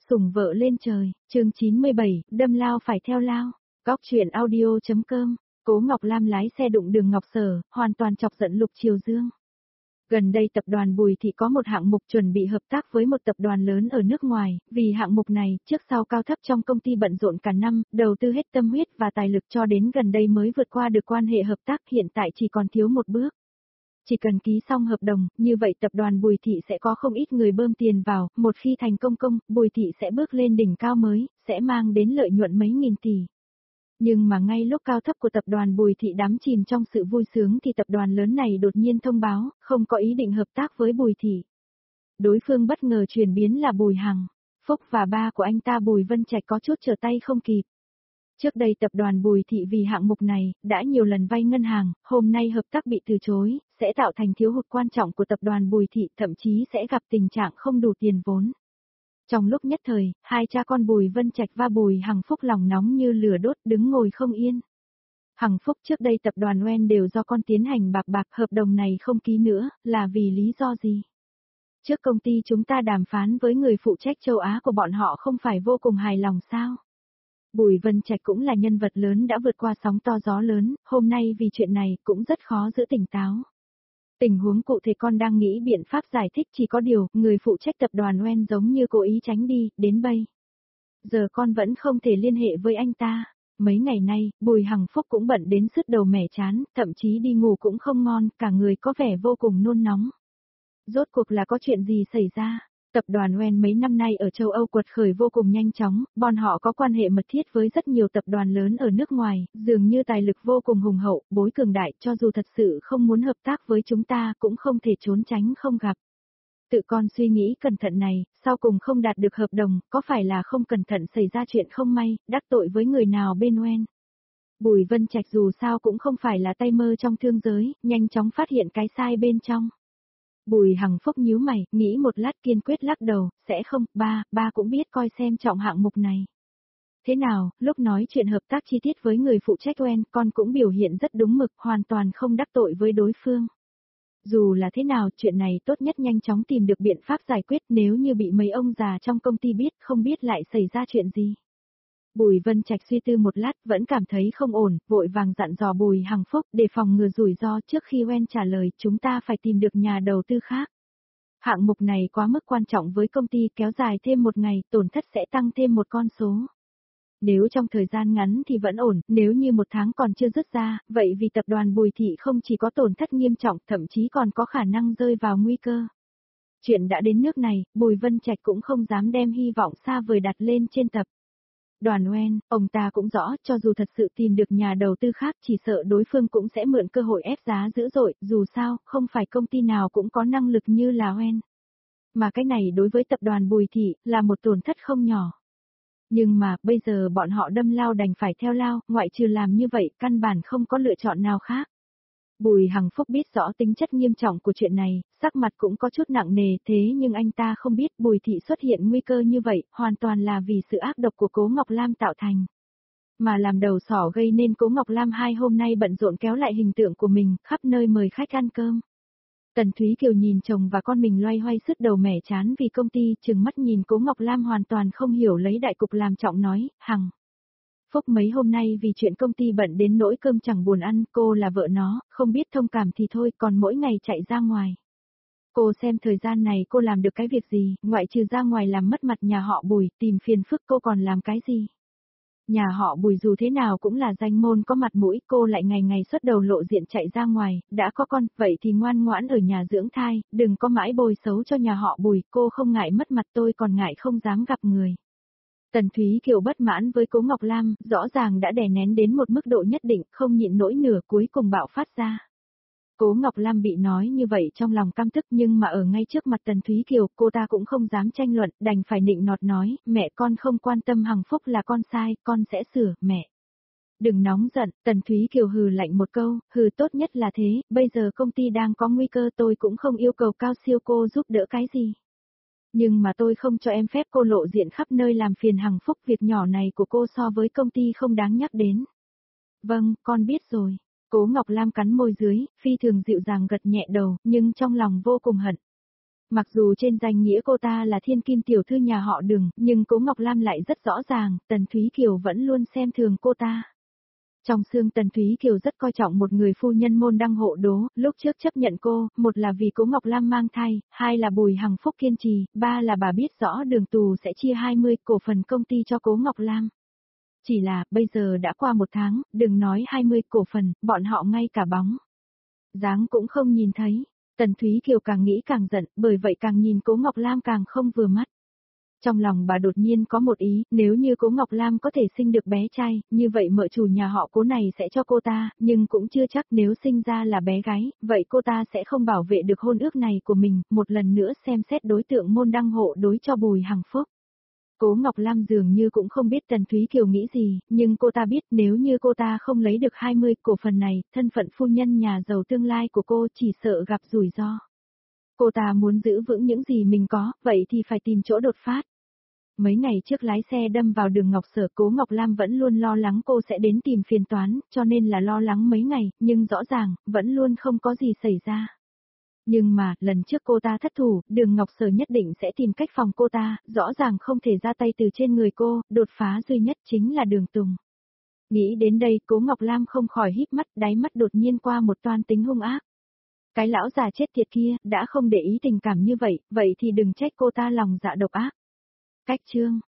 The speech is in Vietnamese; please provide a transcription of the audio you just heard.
Sủng vợ lên trời, chương 97, đâm lao phải theo lao. Góc truyện audio.com, Cố Ngọc Lam lái xe đụng đường Ngọc Sở, hoàn toàn chọc giận Lục Triều Dương. Gần đây tập đoàn Bùi Thị có một hạng mục chuẩn bị hợp tác với một tập đoàn lớn ở nước ngoài, vì hạng mục này, trước sau cao thấp trong công ty bận rộn cả năm, đầu tư hết tâm huyết và tài lực cho đến gần đây mới vượt qua được quan hệ hợp tác, hiện tại chỉ còn thiếu một bước. Chỉ cần ký xong hợp đồng, như vậy tập đoàn Bùi Thị sẽ có không ít người bơm tiền vào, một khi thành công, Bùi Thị sẽ bước lên đỉnh cao mới, sẽ mang đến lợi nhuận mấy nghìn tỷ. Nhưng mà ngay lúc cao thấp của tập đoàn Bùi Thị đắm chìm trong sự vui sướng thì tập đoàn lớn này đột nhiên thông báo, không có ý định hợp tác với Bùi Thị. Đối phương bất ngờ chuyển biến là Bùi Hằng. Phúc và ba của anh ta Bùi Vân Trạch có chút trở tay không kịp. Trước đây tập đoàn Bùi Thị vì hạng mục này, đã nhiều lần vay ngân hàng, hôm nay hợp tác bị từ chối, sẽ tạo thành thiếu hụt quan trọng của tập đoàn Bùi Thị, thậm chí sẽ gặp tình trạng không đủ tiền vốn. Trong lúc nhất thời, hai cha con Bùi Vân Trạch và Bùi Hằng Phúc lòng nóng như lửa đốt, đứng ngồi không yên. Hằng Phúc trước đây tập đoàn Oen đều do con tiến hành bạc, hợp đồng này không ký nữa, là vì lý do gì? Trước công ty chúng ta đàm phán với người phụ trách châu Á của bọn họ không phải vô cùng hài lòng sao? Bùi Vân Trạch cũng là nhân vật lớn đã vượt qua sóng to gió lớn, hôm nay vì chuyện này cũng rất khó giữ tỉnh táo. Tình huống cụ thể con đang nghĩ biện pháp giải thích, chỉ có điều, người phụ trách tập đoàn Oen giống như cố ý tránh đi, đến bây giờ con vẫn không thể liên hệ với anh ta. Mấy ngày nay, Bùi Hằng Phúc cũng bận đến sứt đầu mẻ chán, thậm chí đi ngủ cũng không ngon, cả người có vẻ vô cùng nôn nóng. Rốt cuộc là có chuyện gì xảy ra? Tập đoàn Oen mấy năm nay ở châu Âu quật khởi vô cùng nhanh chóng, bọn họ có quan hệ mật thiết với rất nhiều tập đoàn lớn ở nước ngoài, dường như tài lực vô cùng hùng hậu, bối cường đại, cho dù thật sự không muốn hợp tác với chúng ta cũng không thể trốn tránh không gặp. Tự con suy nghĩ cẩn thận này, sau cùng không đạt được hợp đồng, có phải là không cẩn thận xảy ra chuyện không may, đắc tội với người nào bên Oen? Bùi Vân Trạch dù sao cũng không phải là tay mơ trong thương giới, nhanh chóng phát hiện cái sai bên trong. Bùi Hằng Phúc nhíu mày, nghĩ một lát kiên quyết lắc đầu, sẽ không, ba cũng biết coi xem trọng hạng mục này. Thế nào, lúc nói chuyện hợp tác chi tiết với người phụ trách Oen, con cũng biểu hiện rất đúng mực, hoàn toàn không đắc tội với đối phương. Dù là thế nào, chuyện này tốt nhất nhanh chóng tìm được biện pháp giải quyết, nếu như bị mấy ông già trong công ty biết, không biết lại xảy ra chuyện gì. Bùi Vân Trạch suy tư một lát, vẫn cảm thấy không ổn, vội vàng dặn dò Bùi Hằng Phúc, để phòng ngừa rủi ro, trước khi Oen trả lời, chúng ta phải tìm được nhà đầu tư khác. Hạng mục này quá mức quan trọng với công ty, kéo dài thêm một ngày, tổn thất sẽ tăng thêm một con số. Nếu trong thời gian ngắn thì vẫn ổn, nếu như một tháng còn chưa dứt ra, vậy vì tập đoàn Bùi Thị không chỉ có tổn thất nghiêm trọng, thậm chí còn có khả năng rơi vào nguy cơ. Chuyện đã đến nước này, Bùi Vân Trạch cũng không dám đem hy vọng xa vời đặt lên trên tập đoàn Oen, ông ta cũng rõ, cho dù thật sự tìm được nhà đầu tư khác, chỉ sợ đối phương cũng sẽ mượn cơ hội ép giá dữ dội, dù sao, không phải công ty nào cũng có năng lực như là Oen. Mà cái này đối với tập đoàn Bùi Thị, là một tổn thất không nhỏ. Nhưng mà, bây giờ bọn họ đâm lao đành phải theo lao, ngoại trừ làm như vậy, căn bản không có lựa chọn nào khác. Bùi Hằng Phúc biết rõ tính chất nghiêm trọng của chuyện này, sắc mặt cũng có chút nặng nề, thế nhưng anh ta không biết Bùi Thị xuất hiện nguy cơ như vậy, hoàn toàn là vì sự ác độc của Cố Ngọc Lam tạo thành. Mà làm đầu sỏ gây nên Cố Ngọc Lam hai hôm nay bận rộn kéo lại hình tượng của mình, khắp nơi mời khách ăn cơm. Tần Thúy Kiều nhìn chồng và con mình loay hoay sứt đầu mẻ chán vì công ty, trừng mắt nhìn Cố Ngọc Lam hoàn toàn không hiểu lấy đại cục làm trọng nói, Hằng Phúc mấy hôm nay vì chuyện công ty bận đến nỗi cơm chẳng buồn ăn, cô là vợ nó, không biết thông cảm thì thôi, còn mỗi ngày chạy ra ngoài. Cô xem thời gian này cô làm được cái việc gì, ngoại trừ ra ngoài làm mất mặt nhà họ Bùi, tìm phiền phức cô còn làm cái gì? Nhà họ Bùi dù thế nào cũng là danh môn có mặt mũi, cô lại ngày ngày xuất đầu lộ diện chạy ra ngoài, đã có con, vậy thì ngoan ngoãn ở nhà dưỡng thai, đừng có mãi bôi xấu cho nhà họ Bùi, cô không ngại mất mặt tôi còn ngại không dám gặp người. Tần Thúy Kiều bất mãn với Cố Ngọc Lam, rõ ràng đã đè nén đến một mức độ nhất định, không nhịn nổi nửa cuối cùng bạo phát ra. Cố Ngọc Lam bị nói như vậy trong lòng căm tức nhưng mà ở ngay trước mặt Tần Thúy Kiều, cô ta cũng không dám tranh luận, đành phải nịnh nọt nói, mẹ con không quan tâm Hằng Phúc là con sai, con sẽ sửa, mẹ. Đừng nóng giận, Tần Thúy Kiều hừ lạnh một câu, hừ tốt nhất là thế, bây giờ công ty đang có nguy cơ tôi cũng không yêu cầu cao siêu cô giúp đỡ cái gì. Nhưng mà tôi không cho em phép cô lộ diện khắp nơi làm phiền Hằng Phúc, việc nhỏ này của cô so với công ty không đáng nhắc đến. Vâng, con biết rồi. Cố Ngọc Lam cắn môi dưới, phi thường dịu dàng gật nhẹ đầu, nhưng trong lòng vô cùng hận. Mặc dù trên danh nghĩa cô ta là thiên kim tiểu thư nhà họ Đường, nhưng Cố Ngọc Lam lại rất rõ ràng, Tần Thúy Kiều vẫn luôn xem thường cô ta. Trong xương Tần Thúy Kiều rất coi trọng một người phu nhân môn đăng hộ đố, lúc trước chấp nhận cô, một là vì Cố Ngọc Lam mang thai, hai là Bùi Hằng Phúc kiên trì, ba là bà biết rõ Đường Tù sẽ chia 20 cổ phần công ty cho Cố Ngọc Lam. Chỉ là, bây giờ đã qua 1 tháng, đừng nói 20 cổ phần, bọn họ ngay cả bóng dáng cũng không nhìn thấy. Tần Thúy Kiều càng nghĩ càng giận, bởi vậy càng nhìn Cố Ngọc Lam càng không vừa mắt. Trong lòng bà đột nhiên có một ý, nếu như Cố Ngọc Lam có thể sinh được bé trai, như vậy mợ chủ nhà họ Cố này sẽ cho cô ta, nhưng cũng chưa chắc nếu sinh ra là bé gái, vậy cô ta sẽ không bảo vệ được hôn ước này của mình, một lần nữa xem xét đối tượng môn đăng hộ đối cho Bùi Hằng Phúc. Cố Ngọc Lam dường như cũng không biết Tần Thúy Kiều nghĩ gì, nhưng cô ta biết nếu như cô ta không lấy được 20 cổ phần này, thân phận phu nhân nhà giàu tương lai của cô chỉ sợ gặp rủi ro. Cô ta muốn giữ vững những gì mình có, vậy thì phải tìm chỗ đột phát. Mấy ngày trước lái xe đâm vào đường Ngọc Sở, Cố Ngọc Lam vẫn luôn lo lắng cô sẽ đến tìm phiền toán, cho nên là lo lắng mấy ngày, nhưng rõ ràng, vẫn luôn không có gì xảy ra. Nhưng mà, lần trước cô ta thất thủ, đường Ngọc Sở nhất định sẽ tìm cách phòng cô ta, rõ ràng không thể ra tay từ trên người cô, đột phá duy nhất chính là Đường Tùng. Nghĩ đến đây, Cố Ngọc Lam không khỏi híp mắt, đáy mắt đột nhiên qua một toan tính hung ác. Cái lão già chết tiệt kia, đã không để ý tình cảm như vậy thì đừng trách cô ta lòng dạ độc ác. Cách chương